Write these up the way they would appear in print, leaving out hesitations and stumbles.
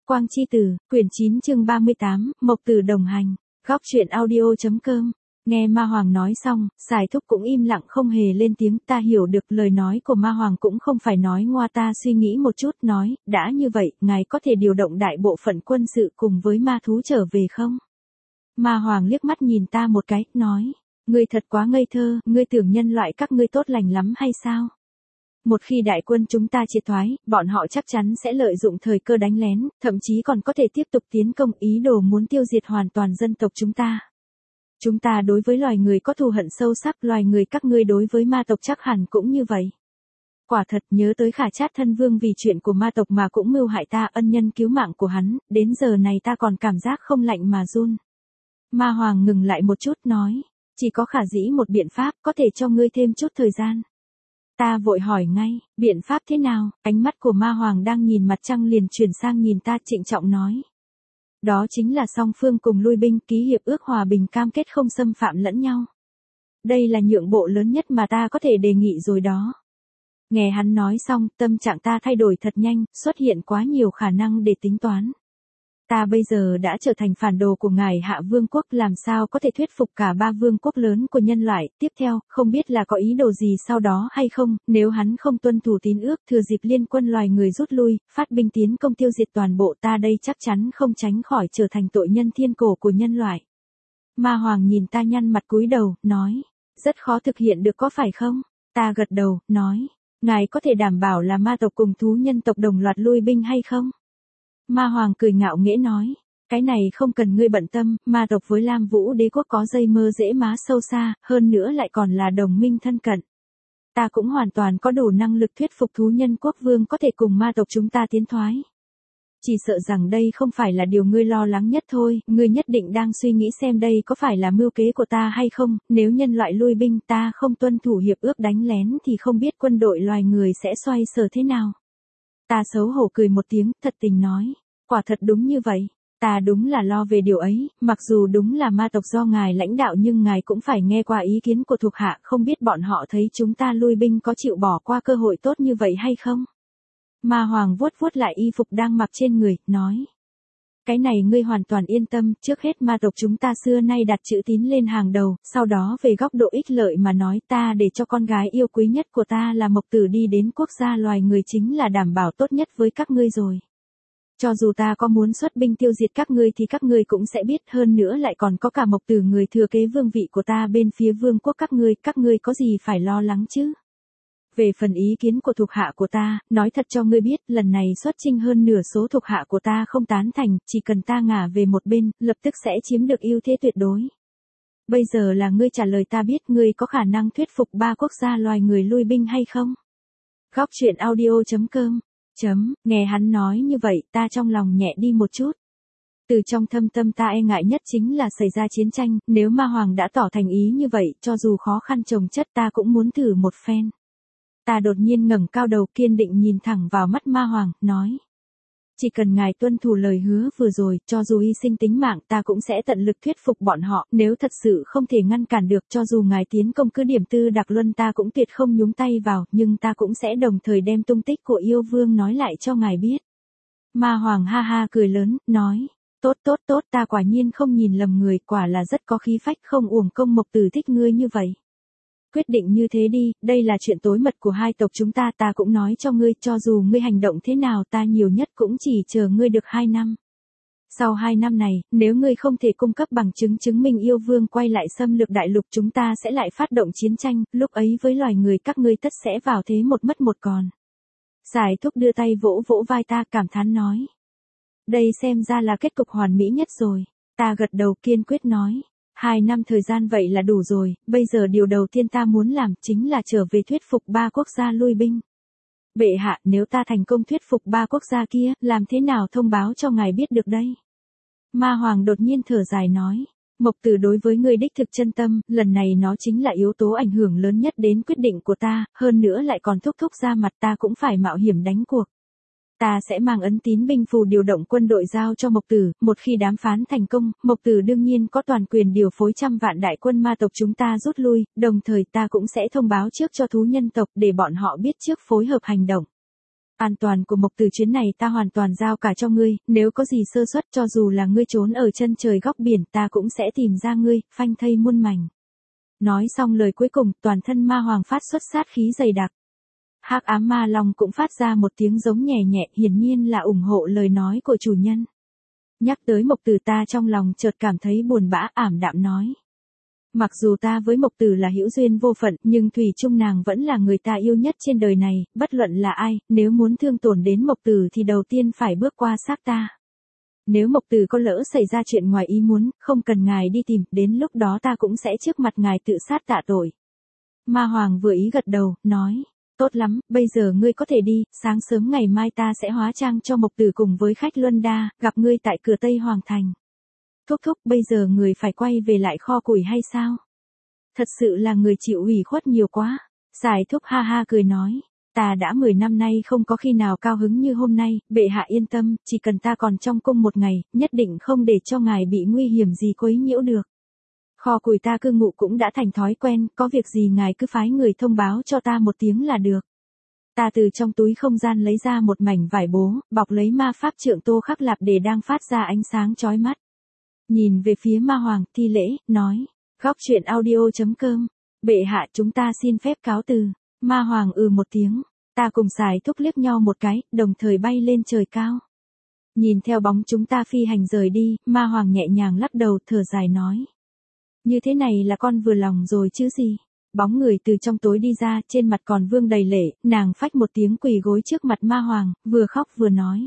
Quang Chi Tử, quyển 9 chương 38, Mộc Tử đồng hành. Góc truyện audio.com. Nghe Ma Hoàng nói xong, Sài Thúc cũng im lặng không hề lên tiếng. Ta hiểu được lời nói của Ma Hoàng cũng không phải nói ngoa. Ta suy nghĩ một chút nói, đã như vậy, ngài có thể điều động đại bộ phận quân sự cùng với ma thú trở về không? Ma Hoàng liếc mắt nhìn ta một cái, nói, ngươi thật quá ngây thơ, ngươi tưởng nhân loại các ngươi tốt lành lắm hay sao? Một khi đại quân chúng ta triệt thoái, bọn họ chắc chắn sẽ lợi dụng thời cơ đánh lén, thậm chí còn có thể tiếp tục tiến công, ý đồ muốn tiêu diệt hoàn toàn dân tộc chúng ta. Chúng ta đối với loài người có thù hận sâu sắc, loài người các ngươi đối với ma tộc chắc hẳn cũng như vậy. Quả thật, nhớ tới Khả Trát thân vương vì chuyện của ma tộc mà cũng mưu hại ta, ân nhân cứu mạng của hắn, đến giờ này ta còn cảm giác không lạnh mà run. Ma Hoàng ngừng lại một chút nói, chỉ có khả dĩ một biện pháp, có thể cho ngươi thêm chút thời gian. Ta vội hỏi ngay, biện pháp thế nào? Ánh mắt của Ma Hoàng đang nhìn mặt trăng liền chuyển sang nhìn ta, trịnh trọng nói. Đó chính là song phương cùng lui binh, ký hiệp ước hòa bình, cam kết không xâm phạm lẫn nhau. Đây là nhượng bộ lớn nhất mà ta có thể đề nghị rồi đó. Nghe hắn nói xong, tâm trạng ta thay đổi thật nhanh, xuất hiện quá nhiều khả năng để tính toán. Ta bây giờ đã trở thành phản đồ của ngài Hạ Vương quốc, làm sao có thể thuyết phục cả ba vương quốc lớn của nhân loại. Tiếp theo, không biết là có ý đồ gì sau đó hay không, nếu hắn không tuân thủ tín ước, thừa dịp liên quân loài người rút lui, phát binh tiến công tiêu diệt toàn bộ, ta đây chắc chắn không tránh khỏi trở thành tội nhân thiên cổ của nhân loại. Ma Hoàng nhìn ta nhăn mặt cúi đầu, nói, rất khó thực hiện được có phải không? Ta gật đầu, nói, ngài có thể đảm bảo là ma tộc cùng thú nhân tộc đồng loạt lui binh hay không? Ma Hoàng cười ngạo nghễ nói, cái này không cần ngươi bận tâm, ma tộc với Lam Vũ đế quốc có dây mơ dễ má sâu xa, hơn nữa lại còn là đồng minh thân cận. Ta cũng hoàn toàn có đủ năng lực thuyết phục thú nhân quốc vương có thể cùng ma tộc chúng ta tiến thoái. Chỉ sợ rằng đây không phải là điều ngươi lo lắng nhất thôi, ngươi nhất định đang suy nghĩ xem đây có phải là mưu kế của ta hay không, nếu nhân loại lui binh ta không tuân thủ hiệp ước đánh lén thì không biết quân đội loài người sẽ xoay sở thế nào. Ta xấu hổ cười một tiếng, thật tình nói, quả thật đúng như vậy, ta đúng là lo về điều ấy, mặc dù đúng là ma tộc do ngài lãnh đạo nhưng ngài cũng phải nghe qua ý kiến của thuộc hạ, không biết bọn họ thấy chúng ta lui binh có chịu bỏ qua cơ hội tốt như vậy hay không? Ma Hoàng vuốt vuốt lại y phục đang mặc trên người, nói. Cái này ngươi hoàn toàn yên tâm, trước hết ma tộc chúng ta xưa nay đặt chữ tín lên hàng đầu, sau đó về góc độ ích lợi mà nói ta để cho con gái yêu quý nhất của ta là Mộc Tử đi đến quốc gia loài người chính là đảm bảo tốt nhất với các ngươi rồi. Cho dù ta có muốn xuất binh tiêu diệt các ngươi thì các ngươi cũng sẽ biết, hơn nữa lại còn có cả Mộc Tử người thừa kế vương vị của ta bên phía vương quốc các ngươi có gì phải lo lắng chứ? Về phần ý kiến của thuộc hạ của ta, nói thật cho ngươi biết, lần này xuất chinh hơn nửa số thuộc hạ của ta không tán thành, chỉ cần ta ngả về một bên, lập tức sẽ chiếm được ưu thế tuyệt đối. Bây giờ là ngươi trả lời ta biết ngươi có khả năng thuyết phục ba quốc gia loài người lui binh hay không? Góc truyện audio.com. Nghe hắn nói như vậy, ta trong lòng nhẹ đi một chút. Từ trong thâm tâm ta e ngại nhất chính là xảy ra chiến tranh, nếu Ma Hoàng đã tỏ thành ý như vậy, cho dù khó khăn chồng chất ta cũng muốn thử một phen. Ta đột nhiên ngẩng cao đầu kiên định nhìn thẳng vào mắt Ma Hoàng, nói. Chỉ cần ngài tuân thủ lời hứa vừa rồi, cho dù hy sinh tính mạng ta cũng sẽ tận lực thuyết phục bọn họ, nếu thật sự không thể ngăn cản được cho dù ngài tiến công cứ điểm Tư Đặc Luân ta cũng tuyệt không nhúng tay vào, nhưng ta cũng sẽ đồng thời đem tung tích của yêu vương nói lại cho ngài biết. Ma Hoàng ha ha cười lớn, nói. Tốt, ta quả nhiên không nhìn lầm người, quả là rất có khí phách, không uổng công Mộc Tử thích ngươi như vậy. Quyết định như thế đi, đây là chuyện tối mật của hai tộc chúng ta cũng nói cho ngươi, cho dù ngươi hành động thế nào ta nhiều nhất cũng chỉ chờ ngươi được 2 năm. Sau 2 năm này, nếu ngươi không thể cung cấp bằng chứng chứng minh yêu vương quay lại xâm lược đại lục chúng ta sẽ lại phát động chiến tranh, lúc ấy với loài người các ngươi tất sẽ vào thế một mất một còn. Sài Thúc đưa tay vỗ vỗ vai ta cảm thán nói. Đây xem ra là kết cục hoàn mỹ nhất rồi, ta gật đầu kiên quyết nói. 2 năm thời gian vậy là đủ rồi, bây giờ điều đầu tiên ta muốn làm chính là trở về thuyết phục ba quốc gia lui binh. Bệ hạ, nếu ta thành công thuyết phục ba quốc gia kia, làm thế nào thông báo cho ngài biết được đây? Ma Hoàng đột nhiên thở dài nói, Mộc Tử đối với ngươi đích thực chân tâm, lần này nó chính là yếu tố ảnh hưởng lớn nhất đến quyết định của ta, hơn nữa lại còn thúc ra mặt ta cũng phải mạo hiểm đánh cuộc. Ta sẽ mang ấn tín binh phù điều động quân đội giao cho Mộc Tử, một khi đàm phán thành công, Mộc Tử đương nhiên có toàn quyền điều phối trăm vạn đại quân ma tộc chúng ta rút lui, đồng thời ta cũng sẽ thông báo trước cho thú nhân tộc để bọn họ biết trước phối hợp hành động. An toàn của Mộc Tử chuyến này ta hoàn toàn giao cả cho ngươi, nếu có gì sơ suất cho dù là ngươi trốn ở chân trời góc biển ta cũng sẽ tìm ra ngươi, phanh thây muôn mảnh. Nói xong lời cuối cùng, toàn thân ma hoàng phát xuất sát khí dày đặc. Hắc ám ma long cũng phát ra một tiếng giống nhẹ nhẹ, hiển nhiên là ủng hộ lời nói của chủ nhân. Nhắc tới Mộc Tử ta trong lòng chợt cảm thấy buồn bã, ảm đạm nói. Mặc dù ta với Mộc Tử là hữu duyên vô phận, nhưng thủy chung nàng vẫn là người ta yêu nhất trên đời này, bất luận là ai, nếu muốn thương tổn đến Mộc Tử thì đầu tiên phải bước qua xác ta. Nếu Mộc Tử có lỡ xảy ra chuyện ngoài ý muốn, không cần ngài đi tìm, đến lúc đó ta cũng sẽ trước mặt ngài tự sát tạ tội. Ma Hoàng vừa ý gật đầu, nói, tốt lắm, bây giờ ngươi có thể đi, sáng sớm ngày mai ta sẽ hóa trang cho Mộc Tử cùng với khách Luân Đa, gặp ngươi tại cửa Tây Hoàng Thành. Thúc thúc, bây giờ người phải quay về lại kho củi hay sao? Thật sự là người chịu ủy khuất nhiều quá. Sải thúc ha ha cười nói, ta đã 10 năm nay không có khi nào cao hứng như hôm nay, bệ hạ yên tâm, chỉ cần ta còn trong cung một ngày, nhất định không để cho ngài bị nguy hiểm gì quấy nhiễu được. Kho củi ta cư ngụ cũng đã thành thói quen, có việc gì ngài cứ phái người thông báo cho ta một tiếng là được. Ta từ trong túi không gian lấy ra một mảnh vải bố, bọc lấy ma pháp trượng Tô Khắc Lạp để đang phát ra ánh sáng chói mắt. Nhìn về phía ma hoàng, thi lễ, nói, góc truyện audio.com, bệ hạ chúng ta xin phép cáo từ. Ma hoàng một tiếng, ta cùng Sải thúc liếc nhau một cái, đồng thời bay lên trời cao. Nhìn theo bóng chúng ta phi hành rời đi, ma hoàng nhẹ nhàng lắc đầu thở dài nói. Như thế này là con vừa lòng rồi chứ gì. Bóng người từ trong tối đi ra, trên mặt còn vương đầy lệ, nàng phách một tiếng quỳ gối trước mặt ma hoàng, vừa khóc vừa nói.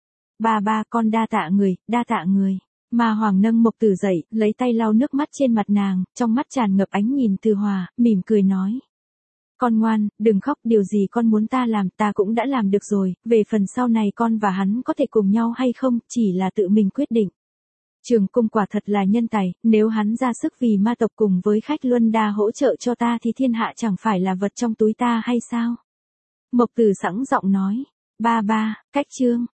Ba con đa tạ người, đa tạ người. Ma hoàng nâng Mộc Tử dậy, lấy tay lau nước mắt trên mặt nàng, trong mắt tràn ngập ánh nhìn từ hòa, mỉm cười nói. Con ngoan, đừng khóc, điều gì con muốn ta làm ta cũng đã làm được rồi, về phần sau này con và hắn có thể cùng nhau hay không, chỉ là tự mình quyết định. Trường cung quả thật là nhân tài, nếu hắn ra sức vì ma tộc cùng với khách Luân Đa hỗ trợ cho ta thì thiên hạ chẳng phải là vật trong túi ta hay sao? Mộc Tử sẵn giọng nói. Ba, cách chương.